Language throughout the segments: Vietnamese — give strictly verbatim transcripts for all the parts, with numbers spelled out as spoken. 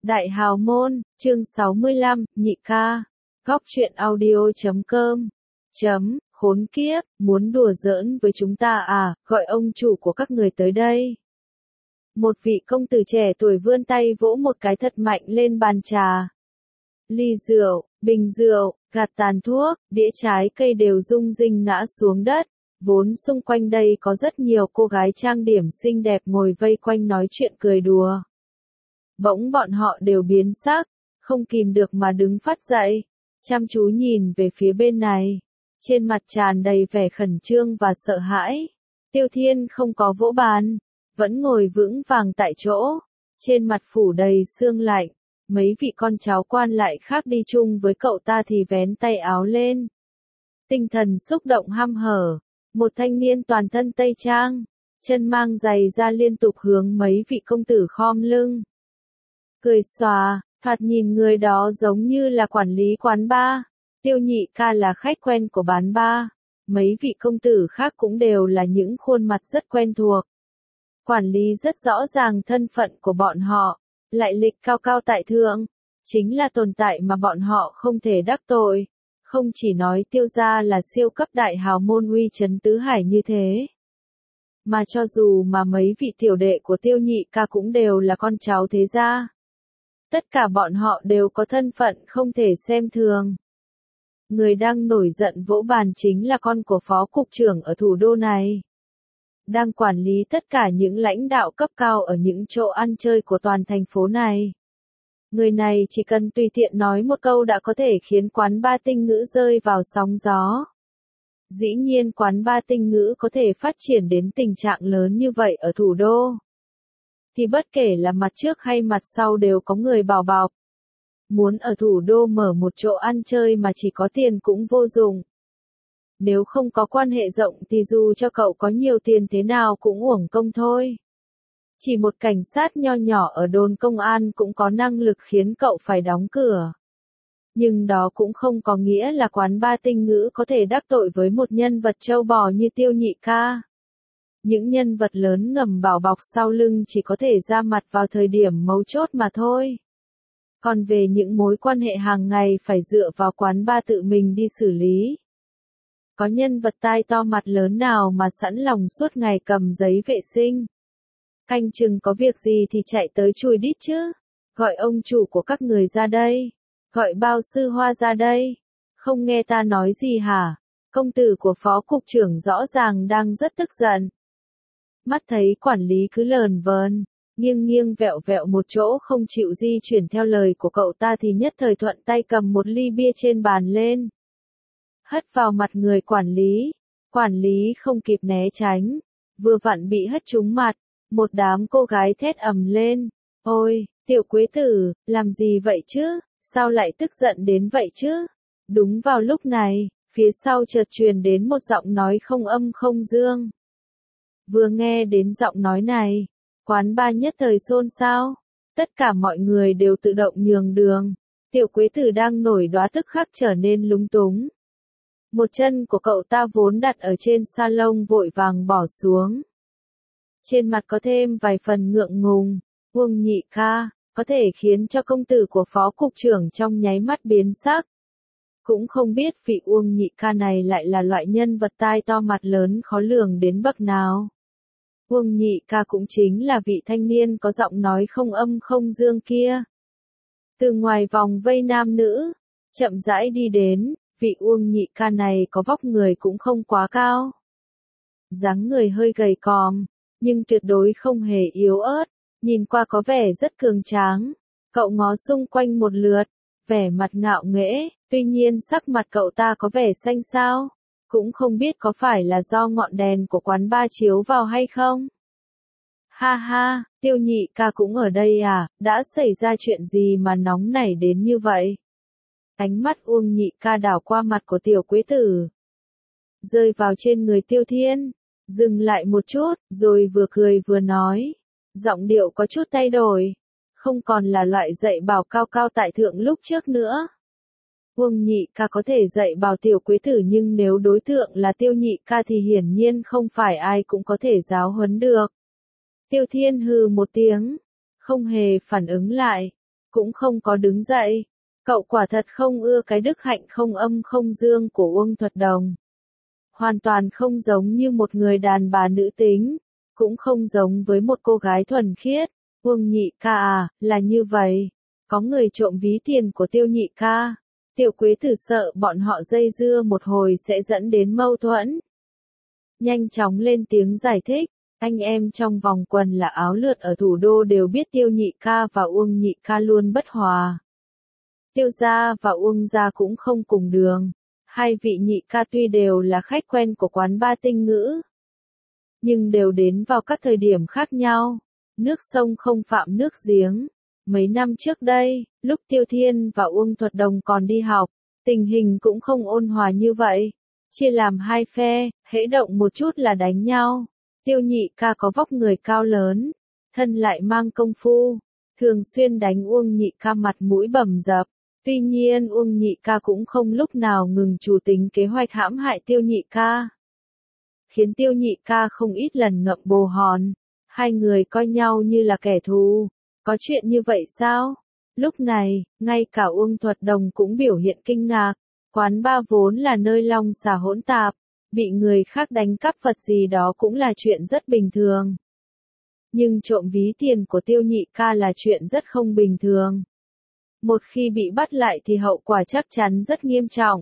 Đại Hào Môn, chương sáu mươi lăm, nhị ca. Góc truyện audio chấm com. Chấm, khốn kiếp, muốn đùa giỡn với chúng ta à, gọi ông chủ của các người tới đây. Một vị công tử trẻ tuổi vươn tay vỗ một cái thật mạnh lên bàn trà. Ly rượu, bình rượu, gạt tàn thuốc, đĩa trái cây đều rung rinh ngã xuống đất. Vốn xung quanh đây có rất nhiều cô gái trang điểm xinh đẹp ngồi vây quanh nói chuyện cười đùa. Bỗng bọn họ đều biến sắc, không kìm được mà đứng phát dậy, chăm chú nhìn về phía bên này, trên mặt tràn đầy vẻ khẩn trương và sợ hãi. Tiêu Thiên không có vỗ bàn, vẫn ngồi vững vàng tại chỗ, trên mặt phủ đầy sương lạnh. Mấy vị con cháu quan lại khác đi chung với cậu ta thì vén tay áo lên. Tinh thần xúc động hăm hở, một thanh niên toàn thân tây trang, chân mang giày ra liên tục hướng mấy vị công tử khom lưng. Cười xòa, thoạt nhìn người đó giống như là quản lý quán bar. Tiêu nhị ca là khách quen của bán bar. Mấy vị công tử khác cũng đều là những khuôn mặt rất quen thuộc. Quản lý rất rõ ràng thân phận của bọn họ, lại lịch cao cao tại thượng, chính là tồn tại mà bọn họ không thể đắc tội. Không chỉ nói Tiêu gia là siêu cấp đại hào môn uy chấn tứ hải như thế, mà cho dù mà mấy vị tiểu đệ của Tiêu nhị ca cũng đều là con cháu thế gia. Tất cả bọn họ đều có thân phận không thể xem thường. Người đang nổi giận vỗ bàn chính là con của phó cục trưởng ở thủ đô này, đang quản lý tất cả những lãnh đạo cấp cao ở những chỗ ăn chơi của toàn thành phố này. Người này chỉ cần tùy tiện nói một câu đã có thể khiến quán ba tinh ngữ rơi vào sóng gió. Dĩ nhiên quán ba tinh ngữ có thể phát triển đến tình trạng lớn như vậy ở thủ đô, thì bất kể là mặt trước hay mặt sau đều có người bảo bọc. Muốn ở thủ đô mở một chỗ ăn chơi mà chỉ có tiền cũng vô dụng. Nếu không có quan hệ rộng thì dù cho cậu có nhiều tiền thế nào cũng uổng công thôi. Chỉ một cảnh sát nho nhỏ ở đồn công an cũng có năng lực khiến cậu phải đóng cửa. Nhưng đó cũng không có nghĩa là quán ba tinh ngữ có thể đắc tội với một nhân vật trâu bò như Tiêu nhị ca. Những nhân vật lớn ngầm bảo bọc sau lưng chỉ có thể ra mặt vào thời điểm mấu chốt mà thôi. Còn về những mối quan hệ hàng ngày phải dựa vào quán ba tự mình đi xử lý. Có nhân vật tai to mặt lớn nào mà sẵn lòng suốt ngày cầm giấy vệ sinh, canh chừng có việc gì thì chạy tới chùi đít chứ. Gọi ông chủ của các người ra đây. Gọi bao sư hoa ra đây. Không nghe ta nói gì hả? Công tử của phó cục trưởng rõ ràng đang rất tức giận. Mắt thấy quản lý cứ lờn vờn, nghiêng nghiêng vẹo vẹo một chỗ không chịu di chuyển theo lời của cậu ta thì nhất thời thuận tay cầm một ly bia trên bàn lên, hất vào mặt người quản lý. Quản lý không kịp né tránh, vừa vặn bị hất trúng mặt. Một đám cô gái thét ầm lên. Ôi, tiểu quế tử, làm gì vậy chứ? Sao lại tức giận đến vậy chứ? Đúng vào lúc này, phía sau chợt truyền đến một giọng nói không âm không dương. Vừa nghe đến giọng nói này, quán ba nhất thời xôn xao. Tất cả mọi người đều tự động nhường đường. Tiểu quế tử đang nổi đoá tức khắc trở nên lúng túng. Một chân của cậu ta vốn đặt ở trên salon vội vàng bỏ xuống. Trên mặt có thêm vài phần ngượng ngùng. Uông nhị ca, có thể khiến cho công tử của phó cục trưởng trong nháy mắt biến sắc. Cũng không biết vị Uông nhị ca này lại là loại nhân vật tai to mặt lớn khó lường đến bậc nào. Uông nhị ca cũng chính là vị thanh niên có giọng nói không âm không dương kia. Từ ngoài vòng vây nam nữ, chậm rãi đi đến, vị Uông nhị ca này có vóc người cũng không quá cao. Dáng người hơi gầy còm, nhưng tuyệt đối không hề yếu ớt, nhìn qua có vẻ rất cường tráng. Cậu ngó xung quanh một lượt, vẻ mặt ngạo nghễ, tuy nhiên sắc mặt cậu ta có vẻ xanh xao, cũng không biết có phải là do ngọn đèn của quán ba chiếu vào hay không. Ha ha, Tiêu nhị ca cũng ở đây à, đã xảy ra chuyện gì mà nóng nảy đến như vậy? Ánh mắt Uông nhị ca đảo qua mặt của tiểu quế tử, rơi vào trên người Tiêu Thiên, dừng lại một chút, rồi vừa cười vừa nói. Giọng điệu có chút thay đổi, không còn là loại dạy bảo cao cao tại thượng lúc trước nữa. Uông nhị ca có thể dạy bảo tiểu quế tử, nhưng nếu đối tượng là Tiêu nhị ca thì hiển nhiên không phải ai cũng có thể giáo huấn được. Tiêu Thiên hừ một tiếng, không hề phản ứng lại, cũng không có đứng dậy. Cậu quả thật không ưa cái đức hạnh không âm không dương của Uông Thuật Đồng. Hoàn toàn không giống như một người đàn bà nữ tính, cũng không giống với một cô gái thuần khiết. Uông nhị ca à, là như vậy. Có người trộm ví tiền của Tiêu nhị ca. Tiểu Quế Tử sợ bọn họ dây dưa một hồi sẽ dẫn đến mâu thuẫn. Nhanh chóng lên tiếng giải thích, anh em trong vòng quần là áo lượt ở thủ đô đều biết Tiêu nhị ca và Uông nhị ca luôn bất hòa. Tiêu gia và Uông gia cũng không cùng đường. Hai vị nhị ca tuy đều là khách quen của quán ba tinh ngữ, nhưng đều đến vào các thời điểm khác nhau. Nước sông không phạm nước giếng. Mấy năm trước đây, lúc Tiêu Thiên và Uông Thuật Đồng còn đi học, tình hình cũng không ôn hòa như vậy. Chia làm hai phe, hễ động một chút là đánh nhau. Tiêu nhị ca có vóc người cao lớn, thân lại mang công phu, thường xuyên đánh Uông nhị ca mặt mũi bầm dập. Tuy nhiên Uông nhị ca cũng không lúc nào ngừng chủ tính kế hoạch hãm hại Tiêu nhị ca, khiến Tiêu nhị ca không ít lần ngậm bồ hòn. Hai người coi nhau như là kẻ thù. Có chuyện như vậy sao? Lúc này, ngay cả Uông Thuật Đồng cũng biểu hiện kinh ngạc. Quán ba vốn là nơi long xà hỗn tạp, bị người khác đánh cắp vật gì đó cũng là chuyện rất bình thường. Nhưng trộm ví tiền của Tiêu nhị ca là chuyện rất không bình thường. Một khi bị bắt lại thì hậu quả chắc chắn rất nghiêm trọng.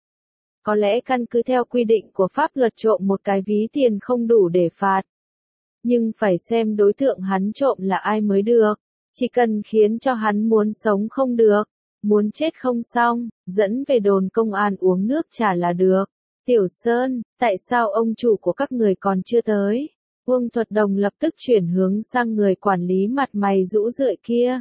Có lẽ căn cứ theo quy định của pháp luật trộm một cái ví tiền không đủ để phạt. Nhưng phải xem đối tượng hắn trộm là ai mới được. Chỉ cần khiến cho hắn muốn sống không được, muốn chết không xong, dẫn về đồn công an uống nước trà là được. Tiểu Sơn, tại sao ông chủ của các người còn chưa tới? Uông Thuật Đồng lập tức chuyển hướng sang người quản lý mặt mày rũ rượi kia.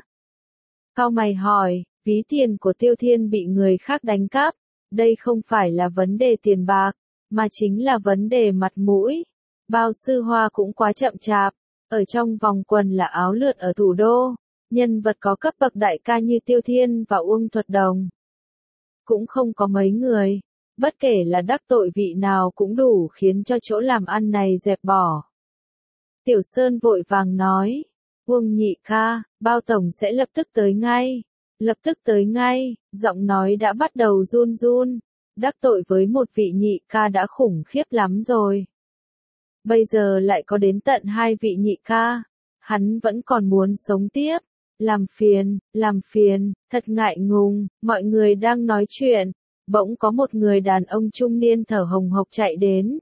Cao mày hỏi, ví tiền của Tiêu Thiên bị người khác đánh cắp. Đây không phải là vấn đề tiền bạc, mà chính là vấn đề mặt mũi. Bao Sư Hoa cũng quá chậm chạp. Ở trong vòng quần là áo lượt ở thủ đô, nhân vật có cấp bậc đại ca như Tiêu Thiên và Uông Thuật Đồng cũng không có mấy người. Bất kể là đắc tội vị nào cũng đủ khiến cho chỗ làm ăn này dẹp bỏ. Tiểu Sơn vội vàng nói, Uông nhị ca, Bao tổng sẽ lập tức tới ngay. Lập tức tới ngay, giọng nói đã bắt đầu run run. Đắc tội với một vị nhị ca đã khủng khiếp lắm rồi. Bây giờ lại có đến tận hai vị nhị ca. Hắn vẫn còn muốn sống tiếp. Làm phiền, làm phiền, thật ngại ngùng, mọi người đang nói chuyện. Bỗng có một người đàn ông trung niên thở hồng hộc chạy đến.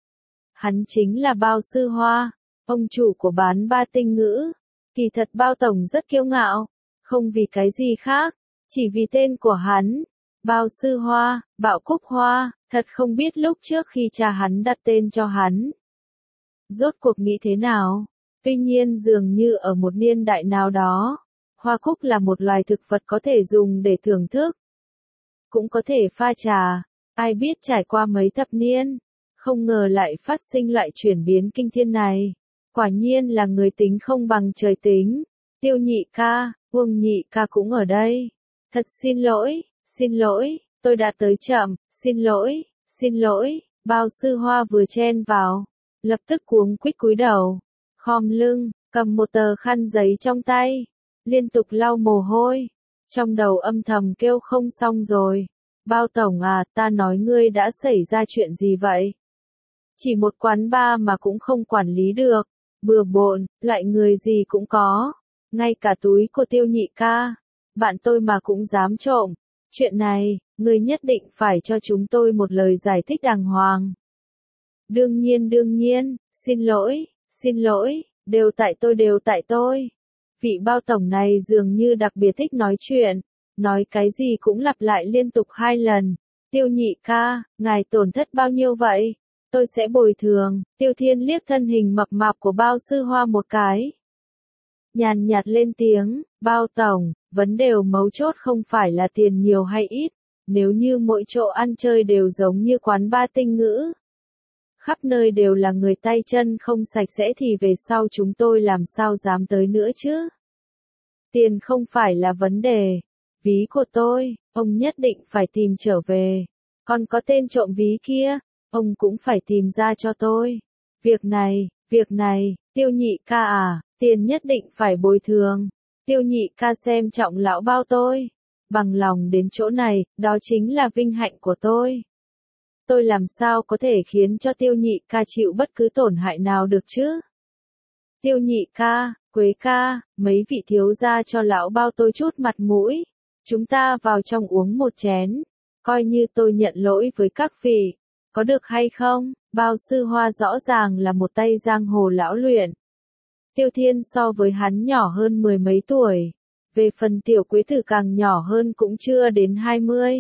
Hắn chính là Bao Sư Hoa, ông chủ của bán ba tinh ngữ. Kỳ thật Bao tổng rất kiêu ngạo, không vì cái gì khác, chỉ vì tên của hắn. Bao Sư Hoa, Bạo Cúc Hoa, thật không biết lúc trước khi cha hắn đặt tên cho hắn. Rốt cuộc nghĩ thế nào? Tuy nhiên dường như ở một niên đại nào đó, hoa cúc là một loài thực vật có thể dùng để thưởng thức. Cũng có thể pha trà, ai biết trải qua mấy thập niên, không ngờ lại phát sinh loại chuyển biến kinh thiên này. Quả nhiên là người tính không bằng trời tính. Tiêu nhị ca, Uông nhị ca cũng ở đây. Thật xin lỗi, xin lỗi, tôi đã tới chậm, xin lỗi, xin lỗi. Bao Sư Hoa vừa chen vào, lập tức cuống quýt cúi đầu, khom lưng, cầm một tờ khăn giấy trong tay, liên tục lau mồ hôi, trong đầu âm thầm kêu không xong rồi. Bao tổng à, ta nói ngươi đã xảy ra chuyện gì vậy? Chỉ một quán bar mà cũng không quản lý được, bừa bộn, loại người gì cũng có, ngay cả túi của Tiêu nhị ca, bạn tôi mà cũng dám trộm. Chuyện này, ngươi nhất định phải cho chúng tôi một lời giải thích đàng hoàng. Đương nhiên đương nhiên, xin lỗi, xin lỗi, đều tại tôi đều tại tôi. Vị Bao tổng này dường như đặc biệt thích nói chuyện, nói cái gì cũng lặp lại liên tục hai lần. Tiêu nhị ca, ngài tổn thất bao nhiêu vậy? Tôi sẽ bồi thường. Tiêu Thiên liếc thân hình mập mạp của Bao Sư Hoa một cái. Nhàn nhạt lên tiếng, Bao tổng, vấn đề mấu chốt không phải là tiền nhiều hay ít, nếu như mỗi chỗ ăn chơi đều giống như quán ba tinh ngữ. Khắp nơi đều là người tay chân không sạch sẽ thì về sau chúng tôi làm sao dám tới nữa chứ? Tiền không phải là vấn đề. Ví của tôi, ông nhất định phải tìm trở về. Còn có tên trộm ví kia, ông cũng phải tìm ra cho tôi. Việc này, việc này, Tiêu nhị ca à, tiền nhất định phải bồi thường. Tiêu nhị ca xem trọng lão bao tôi. Bằng lòng đến chỗ này, đó chính là vinh hạnh của tôi. Tôi làm sao có thể khiến cho tiêu nhị ca chịu bất cứ tổn hại nào được chứ? Tiêu nhị ca, Quế ca, mấy vị thiếu gia cho lão bao tôi chút mặt mũi. Chúng ta vào trong uống một chén. Coi như tôi nhận lỗi với các vị. Có được hay không? Bao Sư Hoa rõ ràng là một tay giang hồ lão luyện. Tiêu Thiên so với hắn nhỏ hơn mười mấy tuổi. Về phần tiểu Quế Tử càng nhỏ hơn cũng chưa đến hai mươi.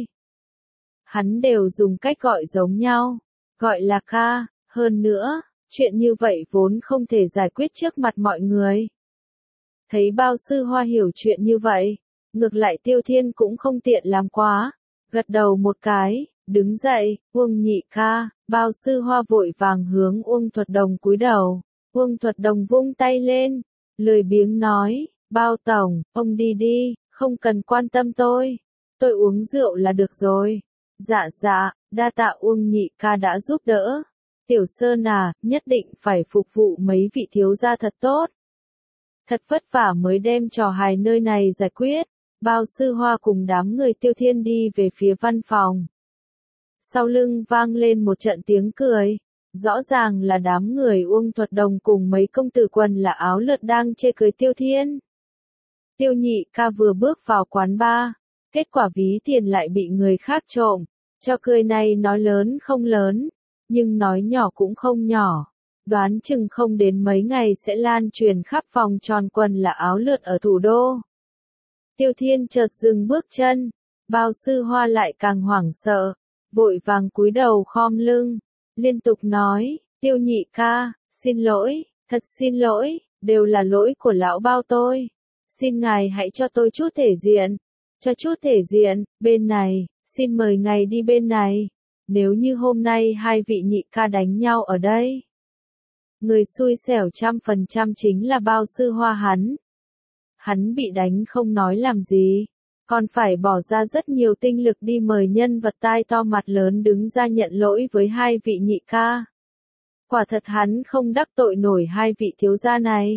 Hắn đều dùng cách gọi giống nhau. Gọi là ca, hơn nữa, chuyện như vậy vốn không thể giải quyết trước mặt mọi người. Thấy Bao Sư Hoa hiểu chuyện như vậy, ngược lại Tiêu Thiên cũng không tiện làm quá. Gật đầu một cái, đứng dậy, Uông nhị ca, Bao Sư Hoa vội vàng hướng Uông Thuật Đồng cúi đầu. Uông Thuật Đồng vung tay lên, lười biếng nói, Bao tổng, ông đi đi, không cần quan tâm tôi. Tôi uống rượu là được rồi. Dạ dạ, đa tạ Uông nhị ca đã giúp đỡ. Tiểu Sơn à, nhất định phải phục vụ mấy vị thiếu gia thật tốt. Thật vất vả mới đem trò hài nơi này giải quyết. Bao Sư Hoa cùng đám người Tiêu Thiên đi về phía văn phòng. Sau lưng vang lên một trận tiếng cười. Rõ ràng là đám người Uông Thuật Đồng cùng mấy công tử quần là áo lượt đang chê cười Tiêu Thiên. Tiêu nhị ca vừa bước vào quán bar, kết quả ví tiền lại bị người khác trộm. Cho cười này nói lớn không lớn, nhưng nói nhỏ cũng không nhỏ. Đoán chừng không đến mấy ngày sẽ lan truyền khắp vòng tròn quần là áo lượt ở thủ đô. Tiêu Thiên chợt dừng bước chân, Bao Sư Hoa lại càng hoảng sợ, vội vàng cúi đầu khom lưng, liên tục nói, Tiêu nhị ca, xin lỗi, thật xin lỗi, đều là lỗi của lão Bao tôi. Xin ngài hãy cho tôi chút thể diện, cho chút thể diện, bên này, xin mời ngài đi bên này. Nếu như hôm nay hai vị nhị ca đánh nhau ở đây, người xui xẻo trăm phần trăm chính là Bao Sư Hoa hắn. Hắn bị đánh không nói làm gì, còn phải bỏ ra rất nhiều tinh lực đi mời nhân vật tai to mặt lớn đứng ra nhận lỗi với hai vị nhị ca. Quả thật hắn không đắc tội nổi hai vị thiếu gia này.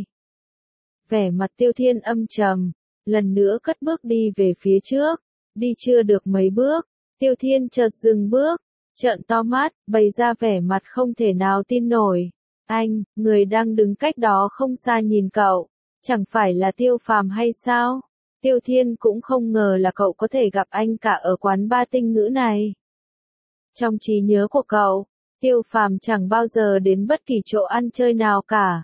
Vẻ mặt Tiêu Thiên âm trầm, lần nữa cất bước đi về phía trước, đi chưa được mấy bước, Tiêu Thiên chợt dừng bước, trợn to mắt, bày ra vẻ mặt không thể nào tin nổi. Anh, người đang đứng cách đó không xa nhìn cậu, chẳng phải là Tiêu Phàm hay sao? Tiêu Thiên cũng không ngờ là cậu có thể gặp anh cả ở quán ba tinh ngữ này. Trong trí nhớ của cậu, Tiêu Phàm chẳng bao giờ đến bất kỳ chỗ ăn chơi nào cả.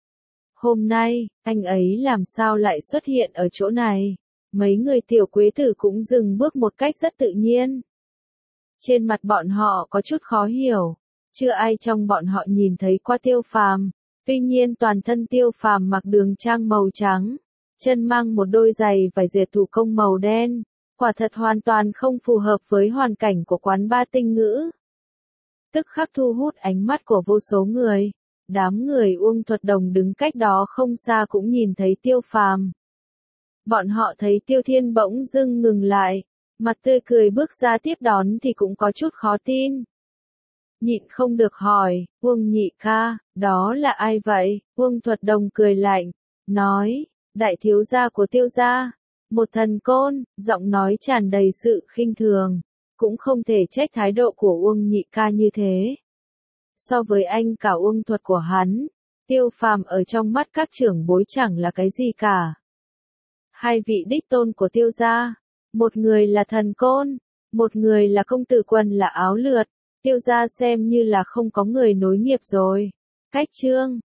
Hôm nay, anh ấy làm sao lại xuất hiện ở chỗ này? Mấy người tiểu Quế Tử cũng dừng bước một cách rất tự nhiên. Trên mặt bọn họ có chút khó hiểu, chưa ai trong bọn họ nhìn thấy qua Tiêu Phàm. Tuy nhiên toàn thân Tiêu Phàm mặc đường trang màu trắng, chân mang một đôi giày vải dệt thủ công màu đen, quả thật hoàn toàn không phù hợp với hoàn cảnh của quán ba tinh ngữ. Tức khắc thu hút ánh mắt của vô số người. Đám người Uông Thuật Đồng đứng cách đó không xa cũng nhìn thấy Tiêu Phàm. Bọn họ thấy Tiêu Thiên bỗng dưng ngừng lại, mặt tươi cười bước ra tiếp đón thì cũng có chút khó tin. Nhịn không được hỏi, Uông nhị ca, đó là ai vậy? Uông Thuật Đồng cười lạnh, nói, đại thiếu gia của Tiêu gia, một thần côn, giọng nói tràn đầy sự khinh thường, cũng không thể trách thái độ của Uông nhị ca như thế. So với anh cả Uông Thuật của hắn, Tiêu Phàm ở trong mắt các trưởng bối chẳng là cái gì cả. Hai vị đích tôn của Tiêu gia, một người là thần côn, một người là công tử quần là áo lượt, Tiêu gia xem như là không có người nối nghiệp rồi. Cách chương